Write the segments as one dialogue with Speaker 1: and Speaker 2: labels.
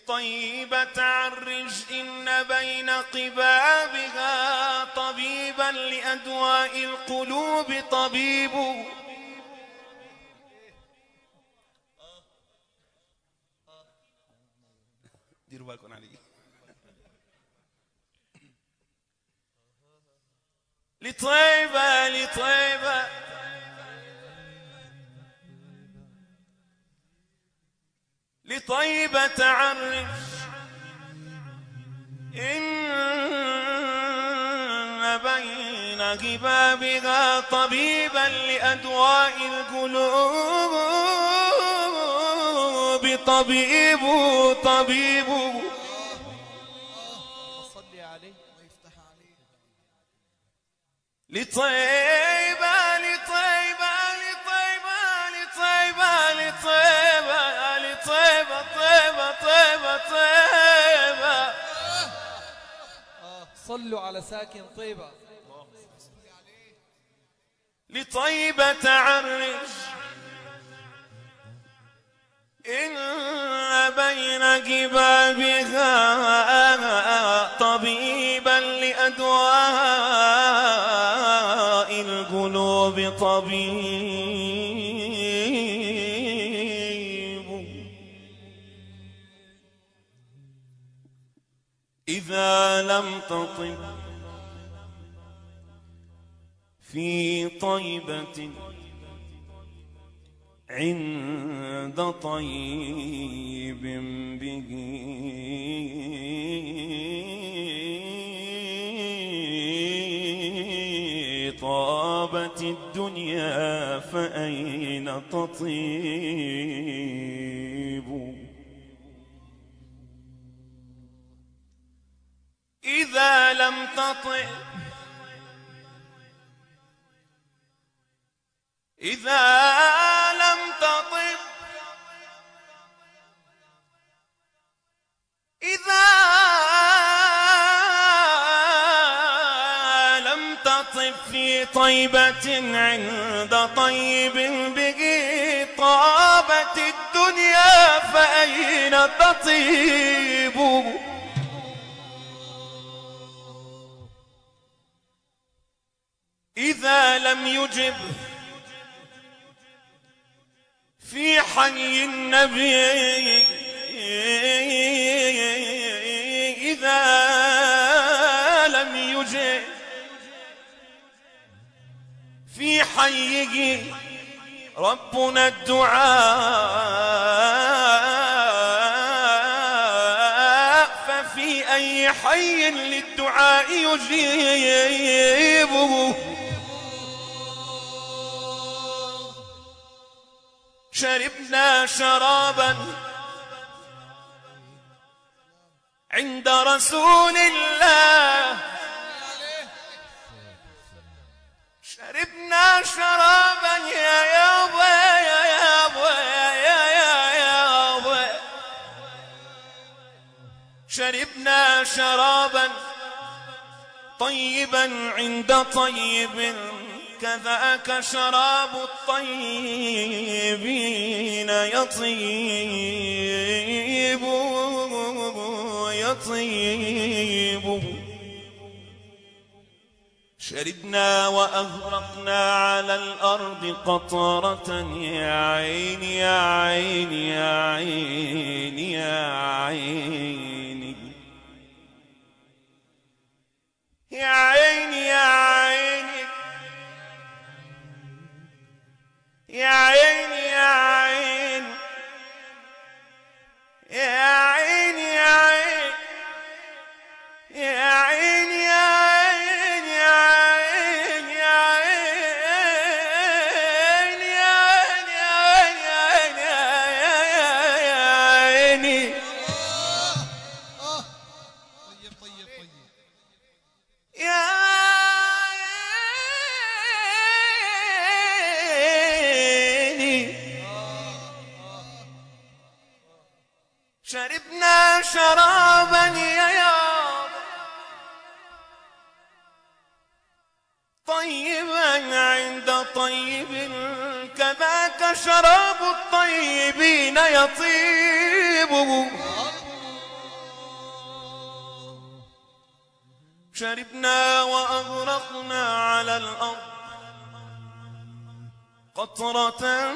Speaker 1: لطيبة عرج إن بين قبابها طبيبا لأدواء القلوب طبيب. ديروا بالكم علي. لطيبة لطيبة لطيبة عرج إن بين قبابها طبيبا لأدواء القلوب طبيب طبيب.
Speaker 2: صلي عليه ويفتح عليه.
Speaker 1: لطيبة لطيبة لطيبة لطيبة لطيبة لطيبة طيبة طيبة طيبة.
Speaker 2: صلوا على ساكن طيبة.
Speaker 1: لطيبة عرج إن بين قبابها طبيبا لأدواء القلوب طبيب. إذا لم تطب في طيبة عند طيب به طابت الدنيا فأين تطيب. إذا لم تطب إذا لم تطب إذا لم تطب في طيبة عند طيب به طابت الدنيا فأين تطيب. إذا لم يجب في حي النبي إذا لم يجب في حيه ربنا الدعاء ففي أي حي للدعاء يجيبه. شربنا شرابا عند رسول الله شربنا شرابا يا يابا يا يابا يا يابا شربنا شرابا طيبا عند طيب كذاك شراب الطيبين يطيب يطيب. شربنا وأغرقنا على الأرض قطرة يا عين يا عين يا عين يا عين يا عين يا عين يا عين يا عين يا عين يا عين يا عين يا عين يا عين يا عين يا عيني.
Speaker 2: طيب طيب طيب
Speaker 1: يا شربنا شرابا يا يابا طيبا عند طيب كذاك شراب الطيبين يطيب شربنا وأغرقنا على الأرض قطرة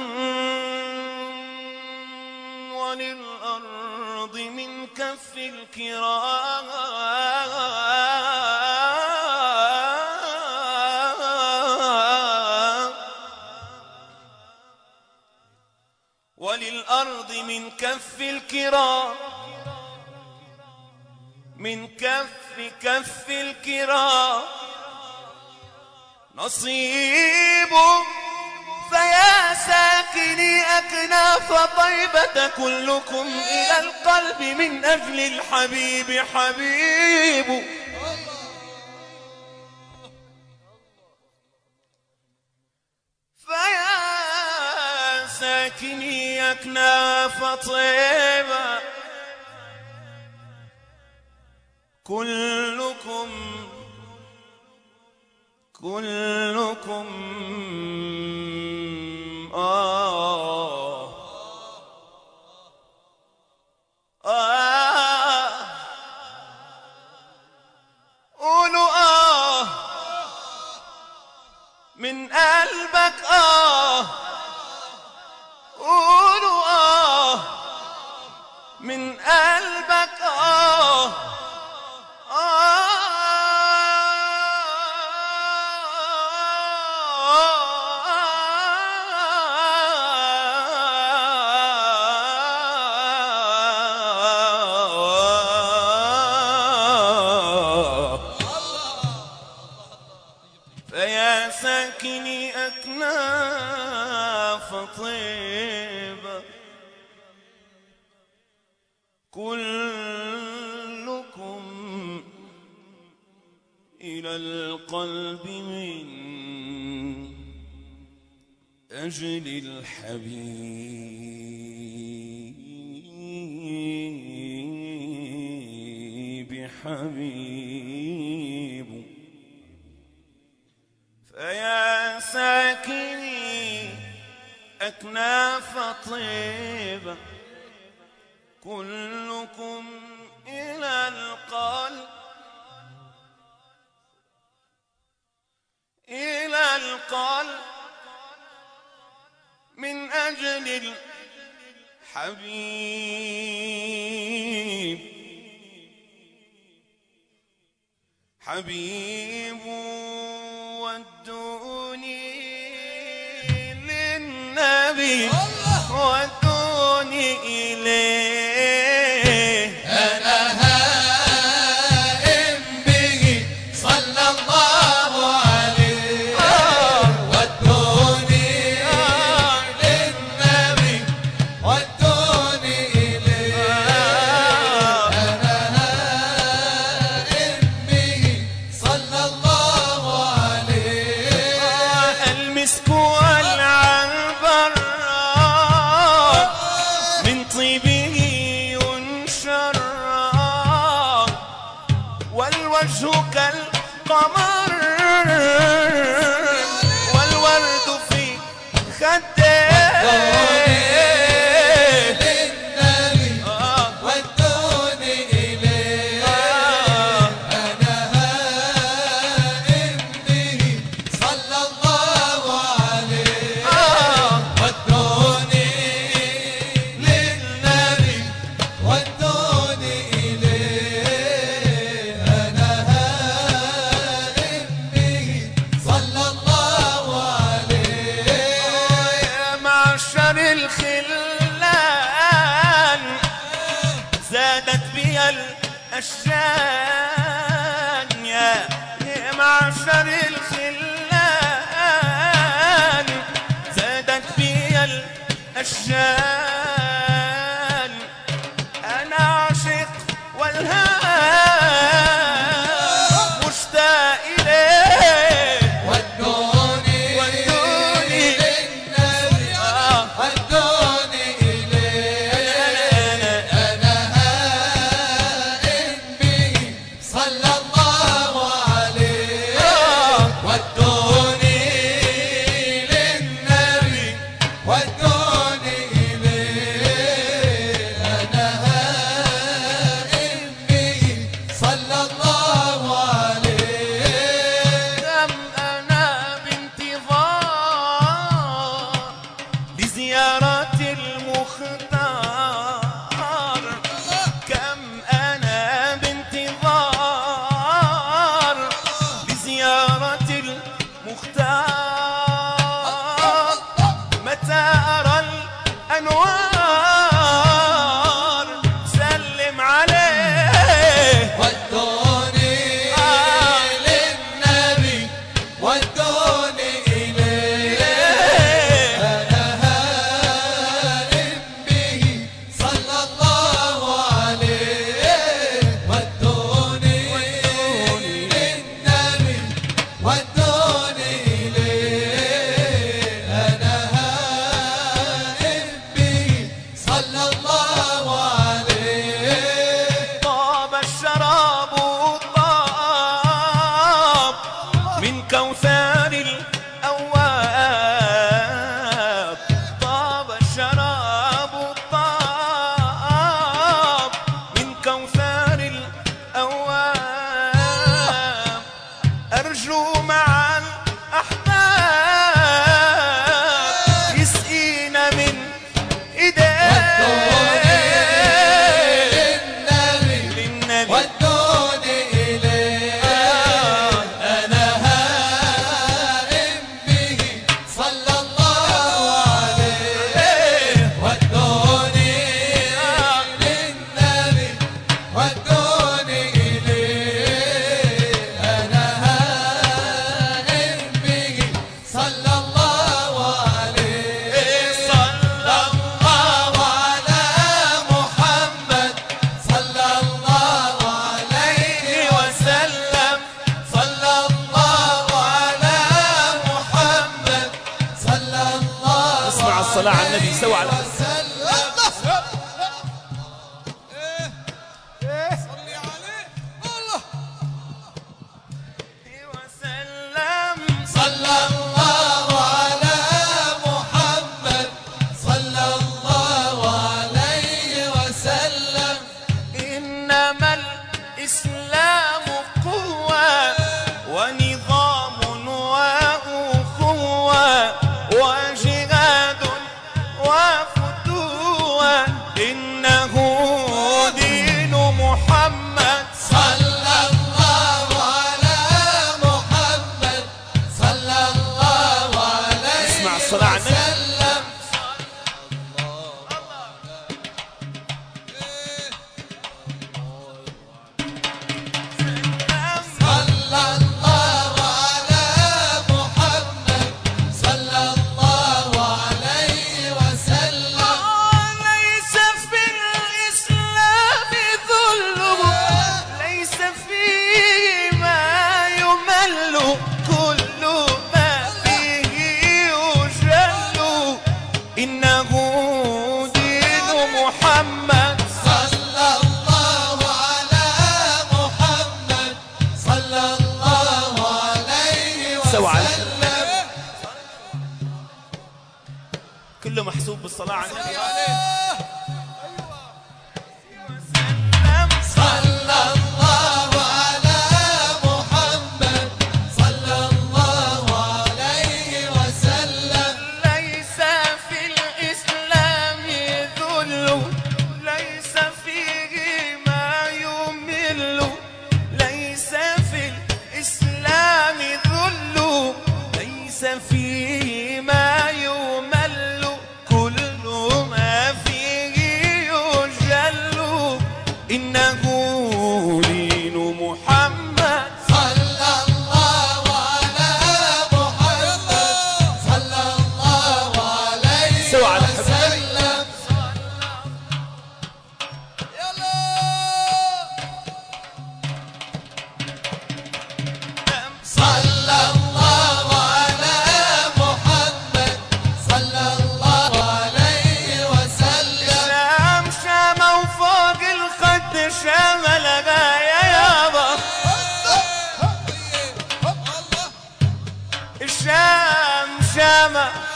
Speaker 1: وللأرض من كف الكرام وللأرض من كف الكرام من كف الكرام نصيب فيا ساكني أكناف طيبة كلكم إلى القلب من أجل الحبيب حبيب فيا ساكني أكناف طيبة كلكم قولوا من قلبك قولوا من قلبك فيا ساكني أكناف طيبة كلكم إلى القلب من أجل الحبيب حبيب فيا ساكني أكناف طيبة كلكم إلى القلب من أجل الحبيب حبيب ودوني للنبي ودوني إليه
Speaker 3: أنا هائم به صلى الله عليه ودوني للنبي ودوني إليه أنا هائم به صلى الله عليه
Speaker 1: المسك والعنبر من طيبه ينشر والوجه كالقمر والورد في خديه
Speaker 3: للنبي ودوني إليه أنا هائم به صلى الله عليه ودوني للنبي ودوني إليه أنا هائم به صلى الله عليه
Speaker 1: يا معشر الخلان زادت بي الأشجان يا معشر الخلان زادت بي الأشجان أنا عاشق والهام مشتاق إليه
Speaker 3: ودوني
Speaker 1: ودوني
Speaker 3: للنبي ودوني إليه أنا هائم به صلى الله عليه ودوني للنبي ودوني إليه أنا هائم به
Speaker 1: كوثر الأواب طاب الشراب الطاب من كوثر الأواب أرجو مع الأحباب يسقينا من إيديه للنبي
Speaker 3: ودوني إليه أنا هائم به صلى الله عليه ودوني للنبي ودوني إليه أنا هائم به صلى الله عليه صلى الله على محمد صلى الله عليه وسلم صلى الله على محمد صلى الله
Speaker 1: اسمع الصلاة على النبي سوى على
Speaker 3: وسلم
Speaker 2: صلي عليه الله.
Speaker 1: وسلم
Speaker 3: صلى الله على محمد صلى الله عليه وسلم
Speaker 1: إنما الإسلام قوة ونظام وأخوة وجهاد وفتوة إنه دين محمد
Speaker 3: صلى الله على محمد صلى الله عليه
Speaker 1: اسمع الصلاة على النبي.
Speaker 3: وسلم صلى الله على محمد صلى الله عليه وسلم
Speaker 1: ليس في الإسلام ظلم ليس فيه ما يمل كل ما فيه يجل إنه دين محمد
Speaker 3: صلى الله على محمد صلى الله عليه
Speaker 1: سوى على
Speaker 3: وسلم
Speaker 1: كله محسوب بالصلاة على النبي
Speaker 3: صلى الله على محمد صلى الله عليه وسلم
Speaker 1: ليس في الإسلام ذل ليس فيه ما يمل ليس في الإسلام ذل ليس فيه ما يمل كل ما فيه يجل إنه دين محمد
Speaker 3: صلى الله على محمد صلى الله عليه
Speaker 1: سوى على حبيبي.
Speaker 3: وسلم صلى الله على محمد صلى الله عليه وسلم
Speaker 1: شام شام وفوق الخد شام لغاية يابا الشام شام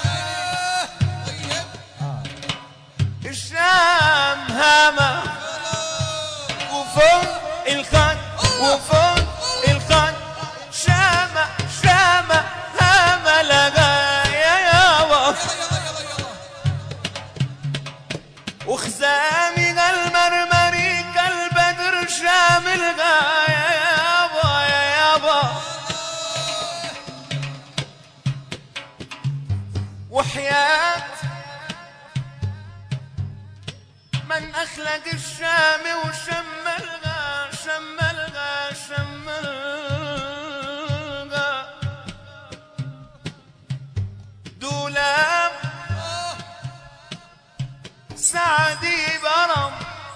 Speaker 1: الشام هامة وفوق الخد وفوق الخد شام شام هامة لغاية يابا وخزامي المرمري كالبدر شامل غاية يابا يا يابا وحياة من أخلق الشام وشم الغا شم الغا شم الغا دولاب سعدي برم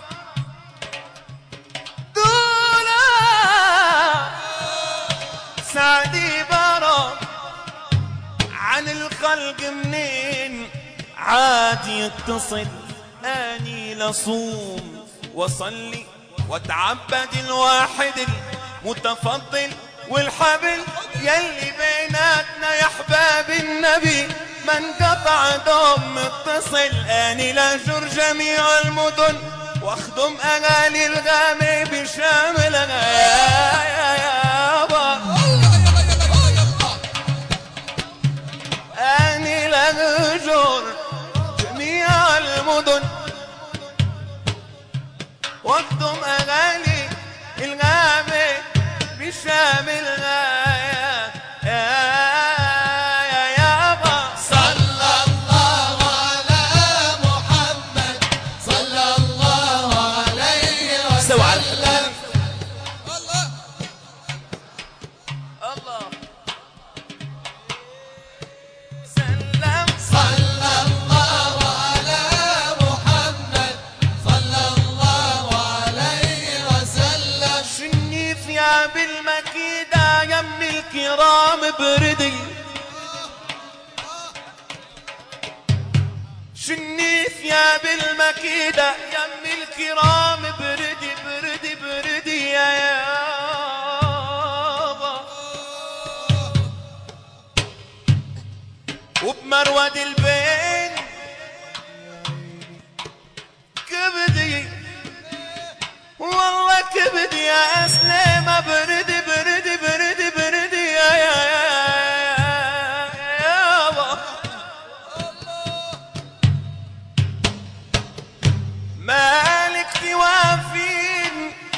Speaker 1: دولاب سعدي برم عن الخلق منين عاد يتصل اني لصوم وصلي وتعبد الواحد المتفضل والحبل يلي بين حياتنا يا احباب النبي ما انقطع دوم متصل. اني لاجر جميع المدن واخدم اغاني الغامي بشاملها يا يابا. اني لاجر جميع المدن واخدم اغاني الغامي بشاملها بالمكيدة يم الكرام بردي. شني ثياب المكيدة يم الكرام بردي بردي بردي يا يابا. وبمرود البين كبدي والله كبدي يا سليمة بردي بردي بردي بردي يا يابا. مالك توافين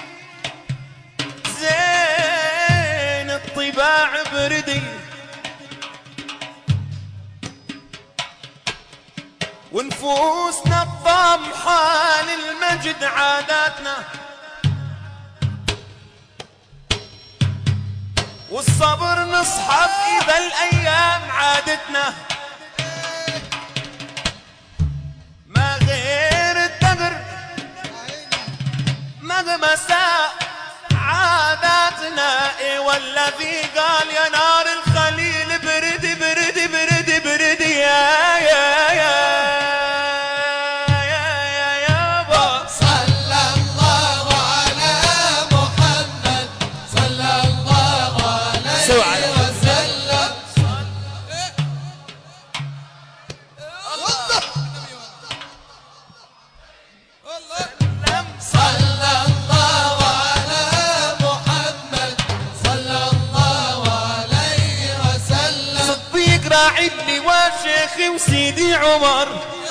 Speaker 1: زين الطباع بردي. ونفوسنا الطمحة للمجد عاداتنا والصبر نصحب إذا الأيام عادتنا. ما غير الدهر مغمسة عاداتنا. إيه والذي قال يا نار الخليل بردي بردي بردي بردي يا يابا.
Speaker 3: صلى الله على محمد صلى الله عليه وسلم. صلى الله على محمد صلى الله عليه وسلم.
Speaker 1: صديق راعدني وشيخي وسيدي عمر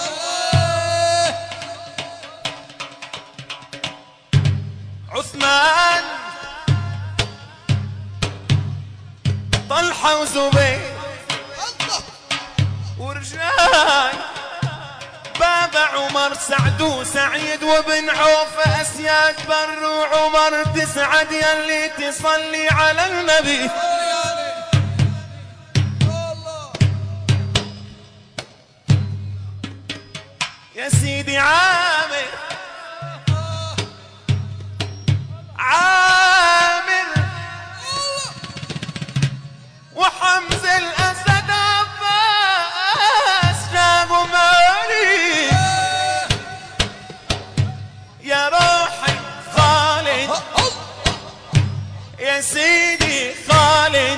Speaker 1: عثمان طلحة وزبير ورجاي بابا عمر سعد وسعيد وابن عوف اسياد بر وعمر. تسعد يلي تصلي على النبي. يا سيدي عامر وحمز الاسد عباس جابوا مالي. يا روحي خالد يا سيدي خالد.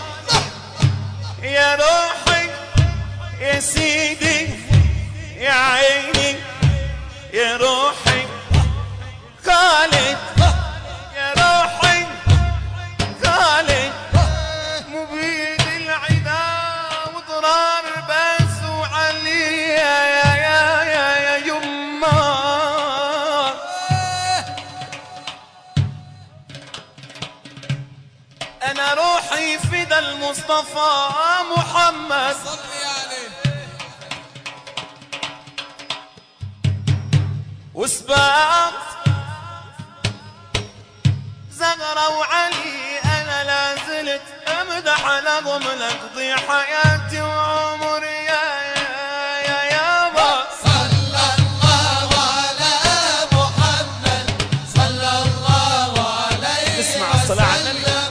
Speaker 1: يا روحي يا سيدي يا عيني يا روحي خالد. يا روحي خالد مبيد العدا وضرار بس وعلي يا يما. انا روحي فدا المصطفى محمد وسباط زغرة وعلي. أنا لازلت أمدح لهم لأقضي حياتي وعمري يا يابا.
Speaker 3: صلى الله على محمد صلى الله عليه
Speaker 1: اسمع الصلاة على النبي.
Speaker 3: وسلم.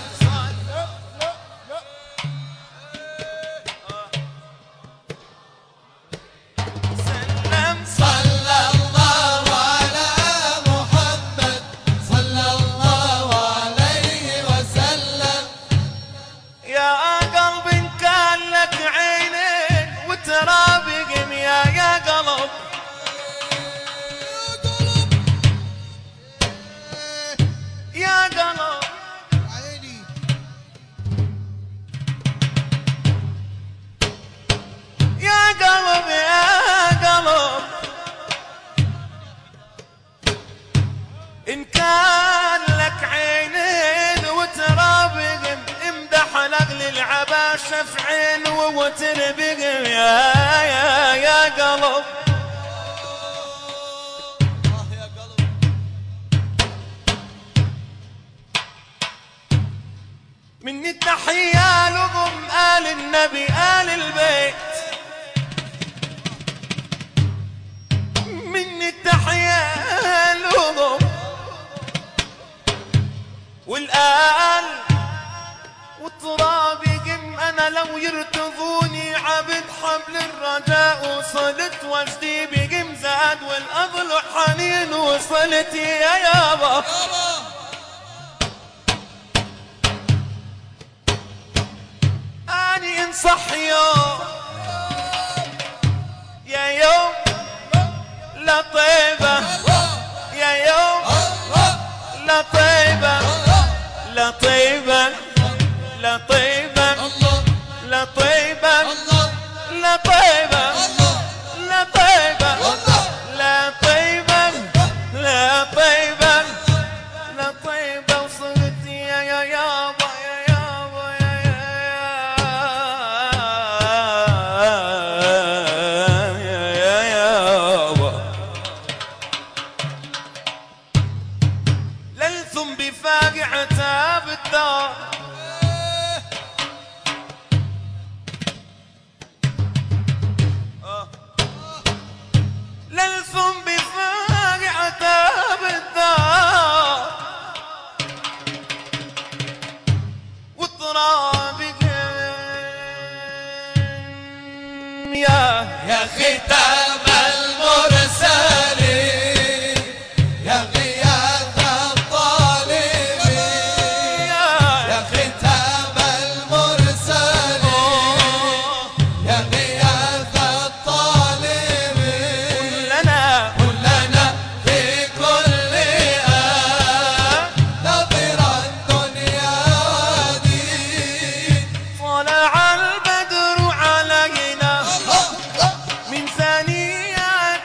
Speaker 3: صلى الله على محمد صلى الله عليه وسلم.
Speaker 1: يا قلب إن كان لك عينين وترابق امدح لأجل العباشة في عين وتربق يا قلب من التحية لهم آل النبي آل البيت من التحية لهم والآل والتراب يقم أنا لو يرتضوني عبد حبل الرجاء وصلت وجدي بقم زاد والأضلع حنين وصلت يا يابا أني انصح يا يوم لطيبة يا يوم لطيبة لطيبة لطيبة لطيبة لطيبة لطيبة لطيبة لطيبة لطيبة وصلت يا يابا يا يابا يا يابا للثم بفاقعة بالدار للثم بفاقعة بالدار والتراب
Speaker 3: يا ختام المرسلين يا غياث الطالبين يا ختام المرسلين يا غياث الطالبين كلنا في كل آن نظر الدنيا ودين
Speaker 1: طلع البدر علينا من ثنيات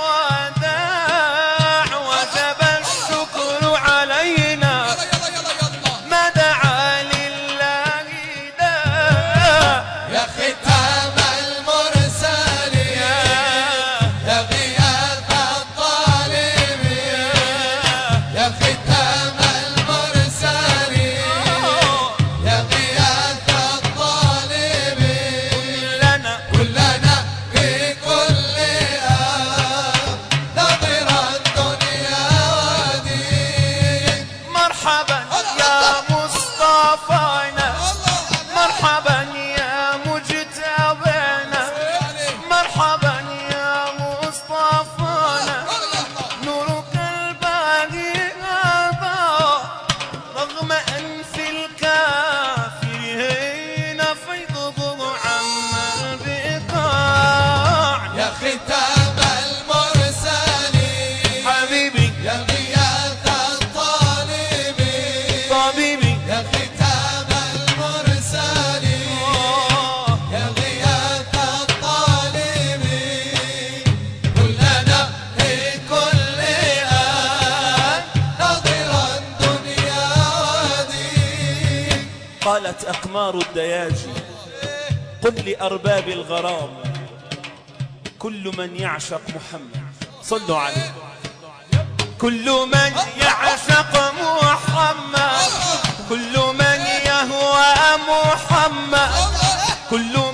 Speaker 1: الوداع وجب الشكر علينا ما دعا لله داع
Speaker 3: يا ختام المرسلين يا غياث الطالبين يا ختام المرسلين يا غياث الطالبين كلنا في كل آن نظر الدنيا ودين
Speaker 1: مرحبا يا مصطفانا مرحبا يا مجتبانا مرحبا يا مصطفانا نورك الباقي غابا رغم أنف الكافرين فيضه عم البقاع
Speaker 3: يا ختام المرسلين
Speaker 1: حبيبي
Speaker 3: يا غياث الطالبين
Speaker 1: طبيبي
Speaker 3: يا ختام المرسلين يا غياث الطالبين كلنا في كل آن نظر الدنيا ودين
Speaker 1: قالت أقمار الدياجي قل لأرباب الغرام كل من يعشق محمد صلوا عليه كل من يعشق محمد كل من يهوى محمد كل